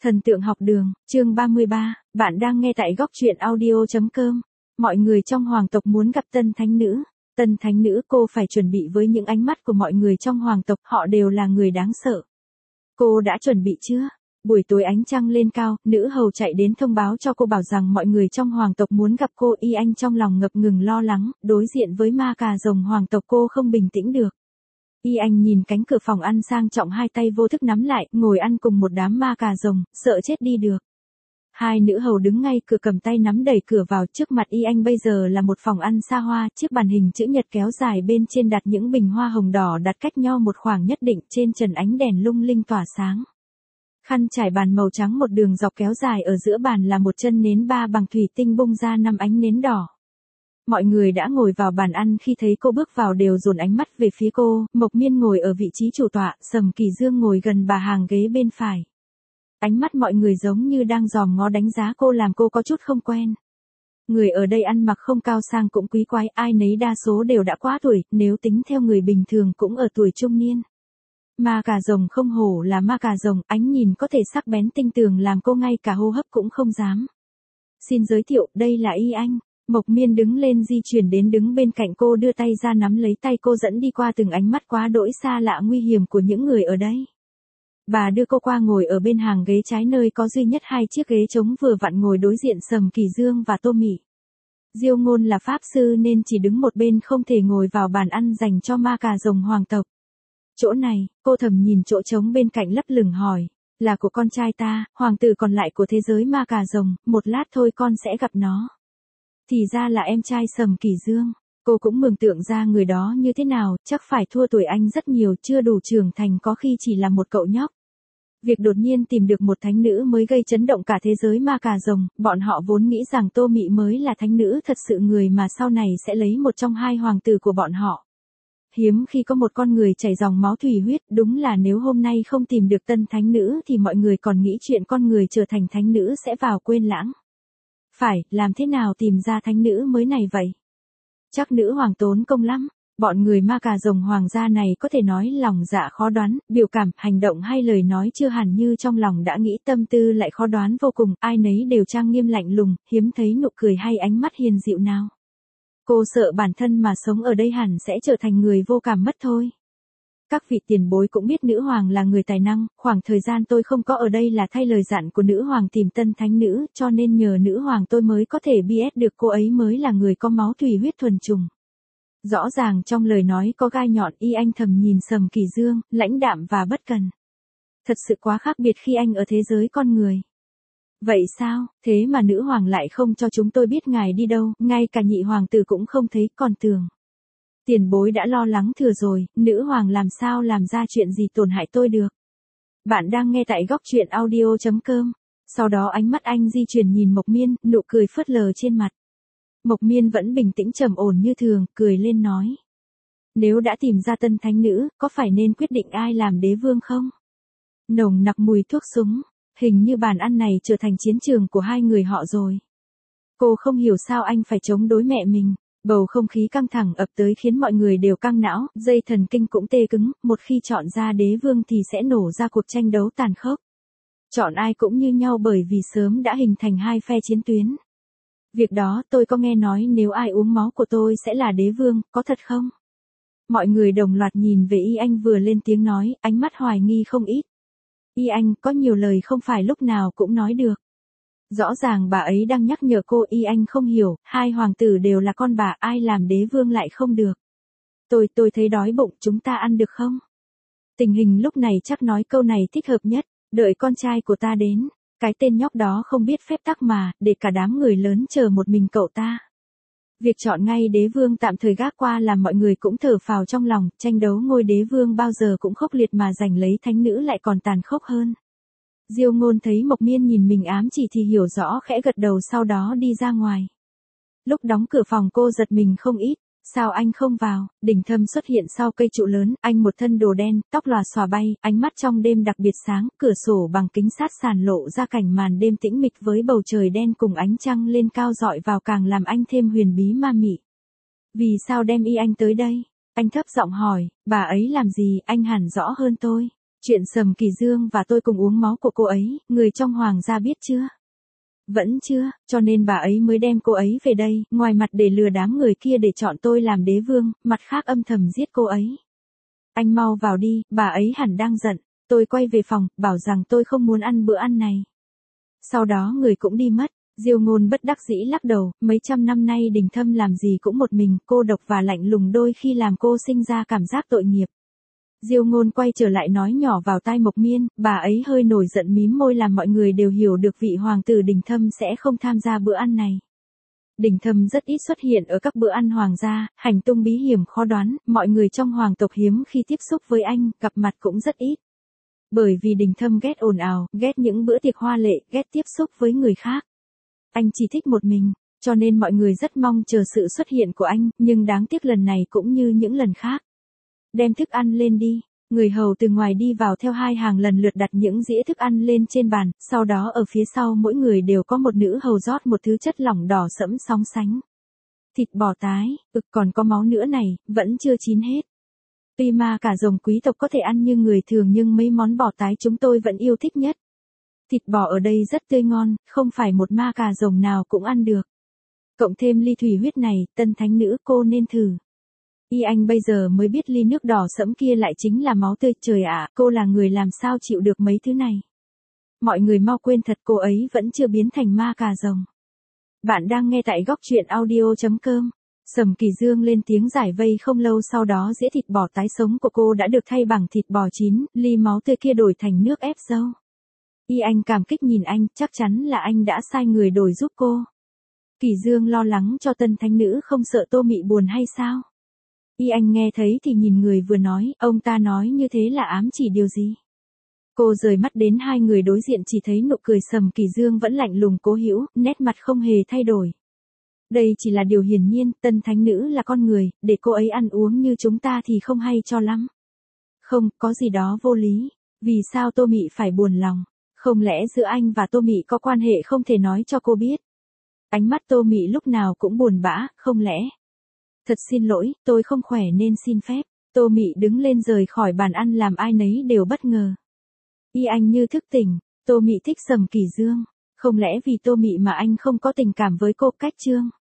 Thần tượng học đường, chương 33, bạn đang nghe tại góc truyện audio.com. Mọi người trong hoàng tộc muốn gặp tân thánh nữ. Tân thánh nữ, cô phải chuẩn bị với những ánh mắt của mọi người trong hoàng tộc, họ đều là người đáng sợ. Cô đã chuẩn bị chưa? Buổi tối ánh trăng lên cao, nữ hầu chạy đến thông báo cho cô bảo rằng mọi người trong hoàng tộc muốn gặp cô. Y Anh trong lòng ngập ngừng lo lắng, đối diện với ma cà rồng hoàng tộc cô không bình tĩnh được. Y Anh nhìn cánh cửa phòng ăn sang trọng, hai tay vô thức nắm lại, ngồi ăn cùng một đám ma cà rồng, sợ chết đi được. Hai nữ hầu đứng ngay cửa cầm tay nắm đẩy cửa vào. Trước mặt Y Anh bây giờ là một phòng ăn xa hoa, chiếc bàn hình chữ nhật kéo dài, bên trên đặt những bình hoa hồng đỏ đặt cách nhau một khoảng nhất định, trên trần ánh đèn lung linh tỏa sáng. Khăn trải bàn màu trắng một đường dọc kéo dài, ở giữa bàn là một chân nến ba bằng thủy tinh bung ra 5 ánh nến đỏ. Mọi người đã ngồi vào bàn ăn, khi thấy cô bước vào đều dồn ánh mắt về phía cô. Mộc Miên ngồi ở vị trí chủ tọa, Sầm Kỳ Dương ngồi gần bà hàng ghế bên phải. Ánh mắt mọi người giống như đang dòm ngó đánh giá cô, làm cô có chút không quen. Người ở đây ăn mặc không cao sang cũng quý quái, ai nấy đa số đều đã quá tuổi, nếu tính theo người bình thường cũng ở tuổi trung niên. Ma cà rồng không hổ là ma cà rồng, ánh nhìn có thể sắc bén tinh tường, làm cô ngay cả hô hấp cũng không dám. Xin giới thiệu, đây là Y Anh. Mộc Miên đứng lên di chuyển đến đứng bên cạnh cô, đưa tay ra nắm lấy tay cô, dẫn đi qua từng ánh mắt quá đỗi xa lạ nguy hiểm của những người ở đây. Bà đưa cô qua ngồi ở bên hàng ghế trái, nơi có duy nhất 2 chiếc ghế trống, vừa vặn ngồi đối diện Sầm Kỳ Dương và Tô Mị. Diêu Ngôn là pháp sư nên chỉ đứng một bên, không thể ngồi vào bàn ăn dành cho ma cà rồng hoàng tộc. Chỗ này, cô thầm nhìn chỗ trống bên cạnh lấp lửng hỏi, là của con trai ta, hoàng tử còn lại của thế giới ma cà rồng, một lát thôi con sẽ gặp nó. Thì ra là em trai Sầm Kỳ Dương. Cô cũng mường tượng ra người đó như thế nào, chắc phải thua tuổi anh rất nhiều, chưa đủ trưởng thành, có khi chỉ là một cậu nhóc. Việc đột nhiên tìm được một thánh nữ mới gây chấn động cả thế giới ma cà rồng, bọn họ vốn nghĩ rằng Tô Mị mới là thánh nữ thật sự, người mà sau này sẽ lấy một trong 2 hoàng tử của bọn họ. Hiếm khi có một con người chảy dòng máu thủy huyết, đúng là nếu hôm nay không tìm được tân thánh nữ thì mọi người còn nghĩ chuyện con người trở thành thánh nữ sẽ vào quên lãng. Phải, làm thế nào tìm ra thánh nữ mới này vậy? Chắc nữ hoàng tốn công lắm. Bọn người ma cà rồng hoàng gia này có thể nói lòng dạ khó đoán, biểu cảm, hành động hay lời nói chưa hẳn như trong lòng đã nghĩ, tâm tư lại khó đoán vô cùng, ai nấy đều trang nghiêm lạnh lùng, hiếm thấy nụ cười hay ánh mắt hiền dịu nào. Cô sợ bản thân mà sống ở đây hẳn sẽ trở thành người vô cảm mất thôi. Các vị tiền bối cũng biết nữ hoàng là người tài năng, khoảng thời gian tôi không có ở đây là thay lời dặn của nữ hoàng tìm tân thánh nữ, cho nên nhờ nữ hoàng tôi mới có thể BS được, cô ấy mới là người có máu thủy huyết thuần trùng. Rõ ràng trong lời nói có gai nhọn. Y Anh thầm nhìn Sầm Kỳ Dương, lãnh đạm và bất cần. Thật sự quá khác biệt khi anh ở thế giới con người. Vậy sao, thế mà nữ hoàng lại không cho chúng tôi biết ngài đi đâu, ngay cả nhị hoàng tử cũng không thấy, còn tưởng. Tiền bối đã lo lắng thừa rồi, nữ hoàng làm sao làm ra chuyện gì tổn hại tôi được. Bạn đang nghe tại góc truyện audio.com. Sau đó ánh mắt anh di chuyển nhìn Mộc Miên, nụ cười phớt lờ trên mặt. Mộc Miên vẫn bình tĩnh trầm ổn như thường, cười lên nói. Nếu đã tìm ra tân thánh nữ, có phải nên quyết định ai làm đế vương không? Nồng nặc mùi thuốc súng, hình như bàn ăn này trở thành chiến trường của 2 người họ rồi. Cô không hiểu sao anh phải chống đối mẹ mình. Bầu không khí căng thẳng ập tới khiến mọi người đều căng não, dây thần kinh cũng tê cứng, một khi chọn ra đế vương thì sẽ nổ ra cuộc tranh đấu tàn khốc. Chọn ai cũng như nhau, bởi vì sớm đã hình thành 2 phe chiến tuyến. Việc đó tôi có nghe nói, nếu ai uống máu của tôi sẽ là đế vương, có thật không? Mọi người đồng loạt nhìn về Y Anh vừa lên tiếng nói, ánh mắt hoài nghi không ít. Y Anh, có nhiều lời không phải lúc nào cũng nói được. Rõ ràng bà ấy đang nhắc nhở cô. Y Anh không hiểu, 2 hoàng tử đều là con bà, ai làm đế vương lại không được. Tôi thấy đói bụng, chúng ta ăn được không? Tình hình lúc này chắc nói câu này thích hợp nhất, đợi con trai của ta đến. Cái tên nhóc đó không biết phép tắc mà, để cả đám người lớn chờ một mình cậu ta. Việc chọn ngay đế vương tạm thời gác qua làm mọi người cũng thở phào trong lòng, tranh đấu ngôi đế vương bao giờ cũng khốc liệt mà giành lấy thánh nữ lại còn tàn khốc hơn. Diêu Ngôn thấy Mộc Miên nhìn mình ám chỉ thì hiểu rõ, khẽ gật đầu, sau đó đi ra ngoài. Lúc đóng cửa phòng cô giật mình không ít. Sao anh không vào? Đình Thâm xuất hiện sau cây trụ lớn, anh một thân đồ đen, tóc lòa xòa bay, ánh mắt trong đêm đặc biệt sáng, cửa sổ bằng kính sát sàn lộ ra cảnh màn đêm tĩnh mịch với bầu trời đen cùng ánh trăng lên cao rọi vào, càng làm anh thêm huyền bí ma mị. Vì sao đem Y Anh tới đây? Anh thấp giọng hỏi, bà ấy làm gì, anh hẳn rõ hơn tôi. Chuyện Sầm Kỳ Dương và tôi cùng uống máu của cô ấy, người trong hoàng gia biết chưa? Vẫn chưa, cho nên bà ấy mới đem cô ấy về đây, ngoài mặt để lừa đám người kia để chọn tôi làm đế vương, mặt khác âm thầm giết cô ấy. Anh mau vào đi, bà ấy hẳn đang giận. Tôi quay về phòng, bảo rằng tôi không muốn ăn bữa ăn này. Sau đó người cũng đi mất. Diêu Ngôn bất đắc dĩ lắc đầu, mấy trăm năm nay Đình Thâm làm gì cũng một mình, cô độc và lạnh lùng đôi khi làm cô sinh ra cảm giác tội nghiệp. Diêu Ngôn quay trở lại nói nhỏ vào tai Mộc Miên, bà ấy hơi nổi giận mím môi làm mọi người đều hiểu được vị hoàng tử Đình Thâm sẽ không tham gia bữa ăn này. Đình Thâm rất ít xuất hiện ở các bữa ăn hoàng gia, hành tung bí hiểm khó đoán, mọi người trong hoàng tộc hiếm khi tiếp xúc với anh, gặp mặt cũng rất ít. Bởi vì Đình Thâm ghét ồn ào, ghét những bữa tiệc hoa lệ, ghét tiếp xúc với người khác. Anh chỉ thích một mình, cho nên mọi người rất mong chờ sự xuất hiện của anh, nhưng đáng tiếc lần này cũng như những lần khác. Đem thức ăn lên đi. Người hầu từ ngoài đi vào theo hai hàng lần lượt đặt những dĩa thức ăn lên trên bàn, sau đó ở phía sau mỗi người đều có một nữ hầu rót một thứ chất lỏng đỏ sẫm sóng sánh. Thịt bò tái, còn có máu nữa này, vẫn chưa chín hết. Tuy ma cả rồng quý tộc có thể ăn như người thường nhưng mấy món bò tái chúng tôi vẫn yêu thích nhất. Thịt bò ở đây rất tươi ngon, không phải một ma cà rồng nào cũng ăn được. Cộng thêm ly thủy huyết này, tân thánh nữ cô nên thử. Y Anh bây giờ mới biết ly nước đỏ sẫm kia lại chính là máu tươi, trời ạ, cô là người làm sao chịu được mấy thứ này. Mọi người mau quên thật cô ấy vẫn chưa biến thành ma cà rồng. Bạn đang nghe tại góc truyện audio.com. Sầm Kỳ Dương lên tiếng giải vây không lâu sau đó dĩa thịt bò tái sống của cô đã được thay bằng thịt bò chín, ly máu tươi kia đổi thành nước ép dâu. Y Anh cảm kích nhìn anh, chắc chắn là anh đã sai người đổi giúp cô. Kỳ Dương lo lắng cho tân thánh nữ không sợ Tô Mị buồn hay sao? Y Anh nghe thấy thì nhìn người vừa nói, ông ta nói như thế là ám chỉ điều gì? Cô rời mắt đến hai người đối diện chỉ thấy nụ cười Sầm Kỳ Dương vẫn lạnh lùng cố hữu, nét mặt không hề thay đổi. Đây chỉ là điều hiển nhiên, tân thánh nữ là con người, để cô ấy ăn uống như chúng ta thì không hay cho lắm. Không, có gì đó vô lý. Vì sao Tô Mị phải buồn lòng? Không lẽ giữa anh và Tô Mị có quan hệ không thể nói cho cô biết? Ánh mắt Tô Mị lúc nào cũng buồn bã, không lẽ? Thật xin lỗi, tôi không khỏe nên xin phép. Tô Mị đứng lên rời khỏi bàn ăn làm ai nấy đều bất ngờ. Y Anh như thức tỉnh, Tô Mị thích Sầm Kỳ Dương. Không lẽ vì Tô Mị mà anh không có tình cảm với cô? Cách Trương